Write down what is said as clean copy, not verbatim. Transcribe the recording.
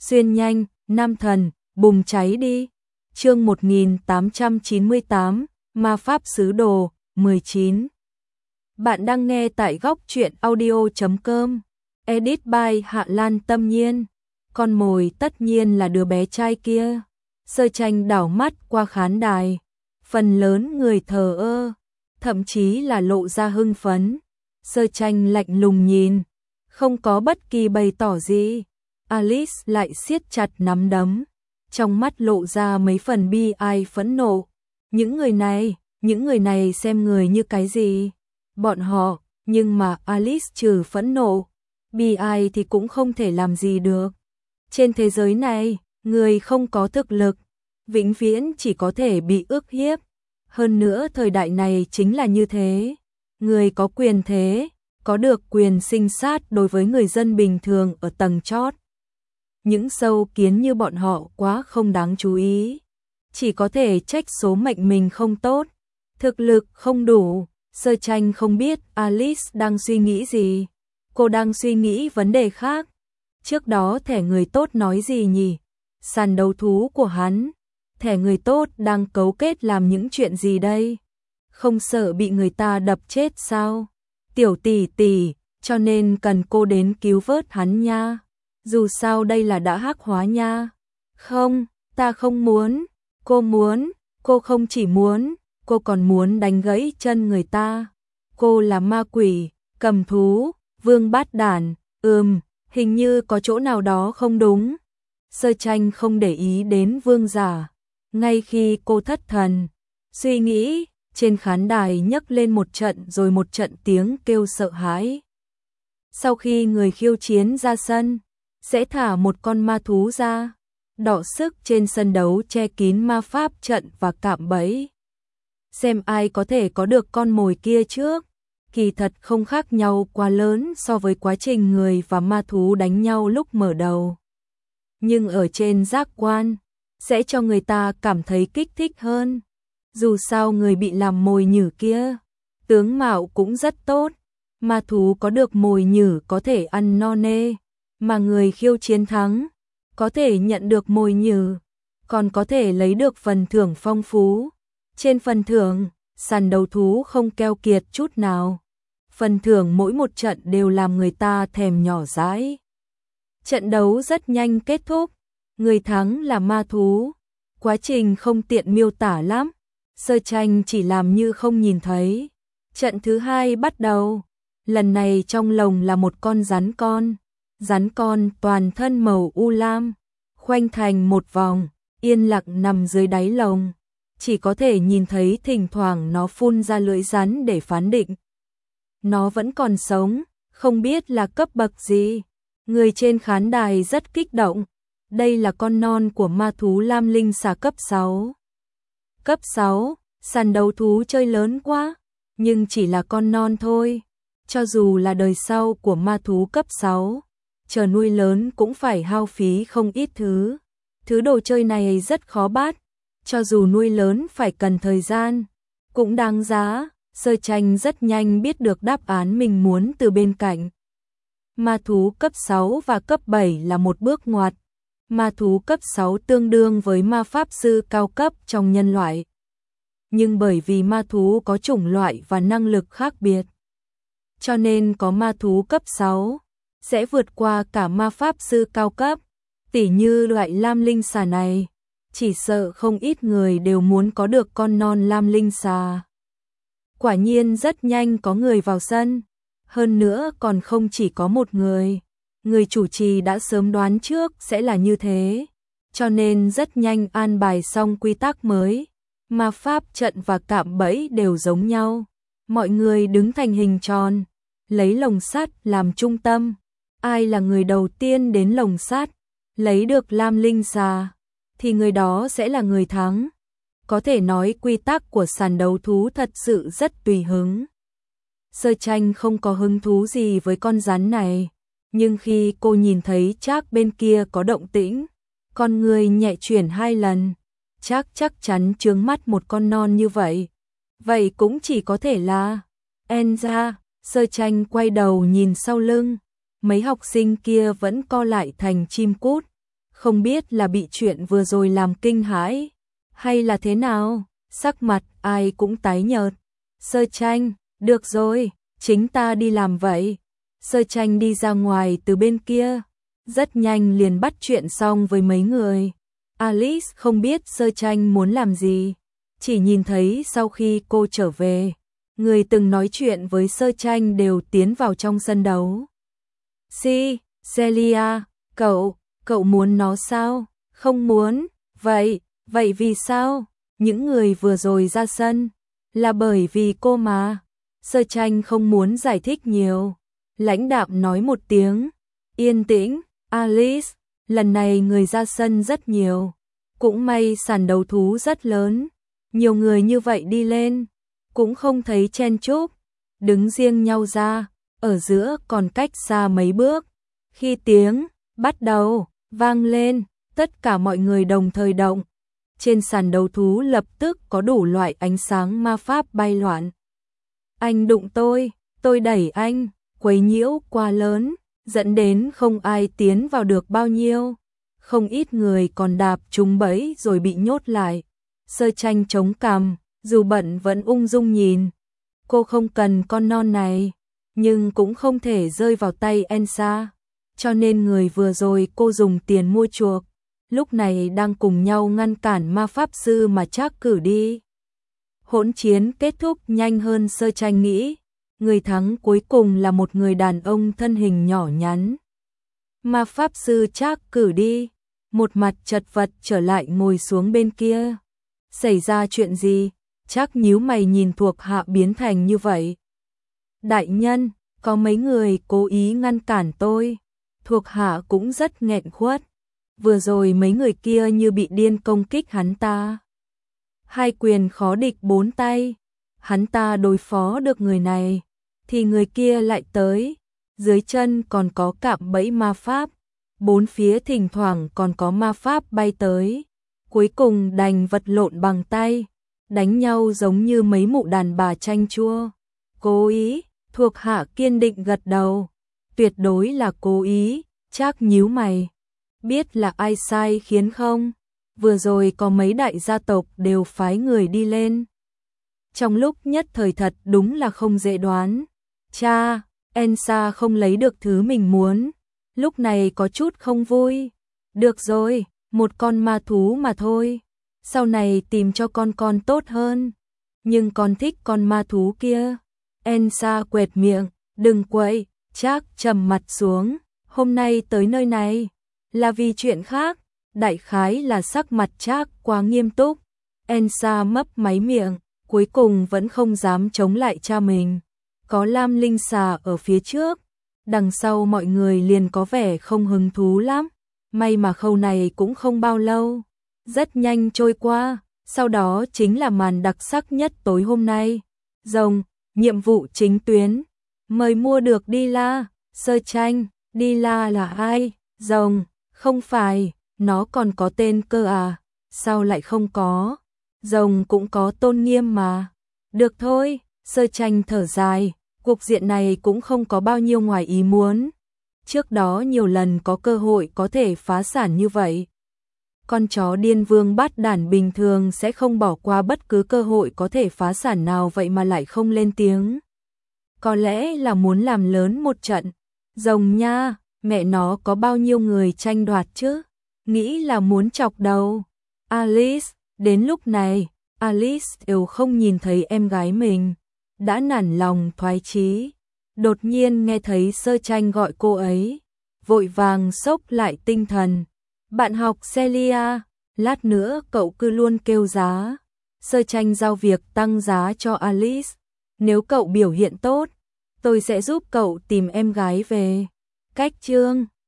xuyên nhanh, nam thần, bùng cháy đi. Chương 1898, Ma Pháp Sứ Đồ, 19. Bạn đang nghe tại góc truyện audio.com. Edit by Hạ Lan Tâm Nhiên. Con mồi tất nhiên là đứa bé trai kia. Sơ Tranh đảo mắt qua khán đài. Phần lớn người thờ ơ, thậm chí là lộ ra hưng phấn. Sơ Tranh lạnh lùng nhìn, không có bất kỳ bày tỏ gì. Alice lại siết chặt nắm đấm, trong mắt lộ ra mấy phần bi ai phẫn nộ. Những người này xem người như cái gì? Bọn họ, nhưng mà Alice trừ phẫn nộ, bi ai thì cũng không thể làm gì được. Trên thế giới này, người không có thực lực, vĩnh viễn chỉ có thể bị ức hiếp. Hơn nữa thời đại này chính là như thế. Người có quyền thế, có được quyền sinh sát đối với người dân bình thường ở tầng chót. Những sâu kiến như bọn họ quá không đáng chú ý. Chỉ có thể trách số mệnh mình không tốt, thực lực không đủ. Sơ Tranh không biết Alice đang suy nghĩ gì. Cô đang suy nghĩ vấn đề khác. Trước đó thẻ người tốt nói gì nhỉ? Sàn đấu thú của hắn. Thẻ người tốt đang cấu kết làm những chuyện gì đây? Không sợ bị người ta đập chết sao? Tiểu tỷ tỷ, cho nên cần cô đến cứu vớt hắn nha. Dù sao đây là đã hắc hóa nha. Không, ta không muốn. Cô muốn, cô không chỉ muốn, cô còn muốn đánh gãy chân người ta. Cô là ma quỷ, cầm thú, vương bát đản. Hình như có chỗ nào đó không đúng. Sơ Tranh không để ý đến vương giả. Ngay khi cô thất thần, suy nghĩ, trên khán đài nhấc lên một trận rồi một trận tiếng kêu sợ hãi. Sau khi người khiêu chiến ra sân, sẽ thả một con ma thú ra, đọ sức trên sân đấu che kín ma pháp trận và cạm bẫy. Xem ai có thể có được con mồi kia trước. Kỳ thật không khác nhau quá lớn so với quá trình người và ma thú đánh nhau lúc mở đầu. Nhưng ở trên giác quan, sẽ cho người ta cảm thấy kích thích hơn. Dù sao người bị làm mồi nhử kia, tướng mạo cũng rất tốt. Ma thú có được mồi nhử có thể ăn no nê, mà người khiêu chiến thắng, có thể nhận được mồi nhử, còn có thể lấy được phần thưởng phong phú. Trên phần thưởng, sàn đấu thú không keo kiệt chút nào. Phần thưởng mỗi một trận đều làm người ta thèm nhỏ dãi. Trận đấu rất nhanh kết thúc, người thắng là ma thú. Quá trình không tiện miêu tả lắm, Sơ Tranh chỉ làm như không nhìn thấy. Trận thứ hai bắt đầu, lần này trong lồng là một con rắn con. Rắn con toàn thân màu u lam, khoanh thành một vòng, yên lặng nằm dưới đáy lồng. Chỉ có thể nhìn thấy thỉnh thoảng nó phun ra lưỡi rắn để phán định. Nó vẫn còn sống, không biết là cấp bậc gì. Người trên khán đài rất kích động. Đây là con non của ma thú Lam Linh xà cấp 6. Cấp 6, sàn đấu thú chơi lớn quá, nhưng chỉ là con non thôi. Cho dù là đời sau của ma thú cấp 6, chờ nuôi lớn cũng phải hao phí không ít thứ. Thứ đồ chơi này rất khó bắt, cho dù nuôi lớn phải cần thời gian, cũng đáng giá. Sơ Tranh rất nhanh biết được đáp án mình muốn từ bên cạnh. Ma thú cấp 6 và cấp 7 là một bước ngoặt. Ma thú cấp 6 tương đương với ma pháp sư cao cấp trong nhân loại. Nhưng bởi vì ma thú có chủng loại và năng lực khác biệt, cho nên có ma thú cấp 6 sẽ vượt qua cả ma pháp sư cao cấp. Tỉ như loại Lam Linh xà này, chỉ sợ không ít người đều muốn có được con non Lam Linh xà. Quả nhiên rất nhanh có người vào sân. Hơn nữa còn không chỉ có một người. Người chủ trì đã sớm đoán trước sẽ là như thế, cho nên rất nhanh an bài xong quy tắc mới. Ma pháp trận và cạm bẫy đều giống nhau. Mọi người đứng thành hình tròn, lấy lồng sắt làm trung tâm. Ai là người đầu tiên đến lồng sắt, lấy được Lam Linh xà, thì người đó sẽ là người thắng. Có thể nói quy tắc của sàn đấu thú thật sự rất tùy hứng. Sơ Tranh không có hứng thú gì với con rắn này, nhưng khi cô nhìn thấy Trác bên kia có động tĩnh, con người nhẹ chuyển 2 lần. Trác chắc chắn chướng mắt một con non như vậy. Vậy cũng chỉ có thể là Enza. Sơ Tranh quay đầu nhìn sau lưng, mấy học sinh kia vẫn co lại thành chim cút, không biết là bị chuyện vừa rồi làm kinh hãi, hay là thế nào, sắc mặt ai cũng tái nhợt. Sơ Tranh, được rồi, chính ta đi làm vậy. Sơ Tranh đi ra ngoài từ bên kia, rất nhanh liền bắt chuyện xong với mấy người. Alice không biết Sơ Tranh muốn làm gì, chỉ nhìn thấy sau khi cô trở về, người từng nói chuyện với Sơ Tranh đều tiến vào trong sân đấu. Celia, cậu muốn nó sao? Không muốn, vậy vì sao? Những người vừa rồi ra sân, là bởi vì cô mà. Sơ Tranh không muốn giải thích nhiều, lãnh đạm nói một tiếng, yên tĩnh, Alice, lần này người ra sân rất nhiều, cũng may sàn đấu thú rất lớn, nhiều người như vậy đi lên, cũng không thấy chen chúc, đứng riêng nhau ra, ở giữa còn cách xa mấy bước. Khi tiếng bắt đầu vang lên, tất cả mọi người đồng thời động. Trên sàn đấu thú lập tức có đủ loại ánh sáng ma pháp bay loạn. Anh đụng tôi đẩy anh, quấy nhiễu quá lớn, dẫn đến không ai tiến vào được bao nhiêu. Không ít người còn đạp trúng bẫy rồi bị nhốt lại. Sơ Tranh chống cằm, dù bận vẫn ung dung nhìn. Cô không cần con non này, nhưng cũng không thể rơi vào tay Elsa. Cho nên người vừa rồi cô dùng tiền mua chuộc, lúc này đang cùng nhau ngăn cản ma pháp sư mà Trác cử đi. Hỗn chiến kết thúc nhanh hơn Sơ Tranh nghĩ, người thắng cuối cùng là một người đàn ông thân hình nhỏ nhắn. Ma pháp sư Trác cử đi, một mặt chật vật trở lại ngồi xuống bên kia. Xảy ra chuyện gì? Trác nhíu mày nhìn thuộc hạ biến thành như vậy. Đại nhân, có mấy người cố ý ngăn cản tôi. Thuộc hạ cũng rất nghẹn khuất. Vừa rồi mấy người kia như bị điên công kích hắn ta. Hai quyền khó địch bốn tay. Hắn ta đối phó được người này, thì người kia lại tới. Dưới chân còn có cạm bẫy ma pháp. Bốn phía thỉnh thoảng còn có ma pháp bay tới. Cuối cùng đành vật lộn bằng tay. Đánh nhau giống như mấy mụ đàn bà chanh chua. Cố ý, thuộc hạ kiên định gật đầu. Tuyệt đối là cố ý. Trác nhíu mày. Biết là ai sai khiến không? Vừa rồi có mấy đại gia tộc đều phái người đi lên. Trong lúc nhất thời thật đúng là không dễ đoán. Cha, Elsa không lấy được thứ mình muốn. Lúc này có chút không vui. Được rồi, một con ma thú mà thôi. Sau này tìm cho con tốt hơn. Nhưng con thích con ma thú kia. Elsa quẹt miệng, đừng quậy. Trác trầm mặt xuống. Hôm nay tới nơi này là vì chuyện khác, đại khái là sắc mặt Trác quá nghiêm túc. Elsa mấp máy miệng, cuối cùng vẫn không dám chống lại cha mình. Có Lam Linh Xà ở phía trước, đằng sau mọi người liền có vẻ không hứng thú lắm. May mà khâu này cũng không bao lâu, rất nhanh trôi qua. Sau đó chính là màn đặc sắc nhất tối hôm nay. Rồng, nhiệm vụ chính tuyến. Mời mua được Dila. Sơ Tranh, Dila là ai? Rồng, không phải, nó còn có tên cơ à? Sao lại không có? Rồng cũng có tôn nghiêm mà. Được thôi, Sơ Tranh thở dài, cuộc diện này cũng không có bao nhiêu ngoài ý muốn. Trước đó nhiều lần có cơ hội có thể phá sản như vậy. Con chó điên vương bát đản bình thường sẽ không bỏ qua bất cứ cơ hội có thể phá sản nào, vậy mà lại không lên tiếng. Có lẽ là muốn làm lớn một trận. Rồng nha, mẹ nó có bao nhiêu người tranh đoạt chứ? Nghĩ là muốn chọc đầu. Alice, đến lúc này, Alice đều không nhìn thấy em gái mình. Đã nản lòng thoái chí. Đột nhiên nghe thấy Sơ Tranh gọi cô ấy. Vội vàng xốc lại tinh thần. Bạn học Celia, lát nữa cậu cứ luôn kêu giá. Sơ Tranh giao việc tăng giá cho Alice. Nếu cậu biểu hiện tốt, tôi sẽ giúp cậu tìm em gái về. Cách chương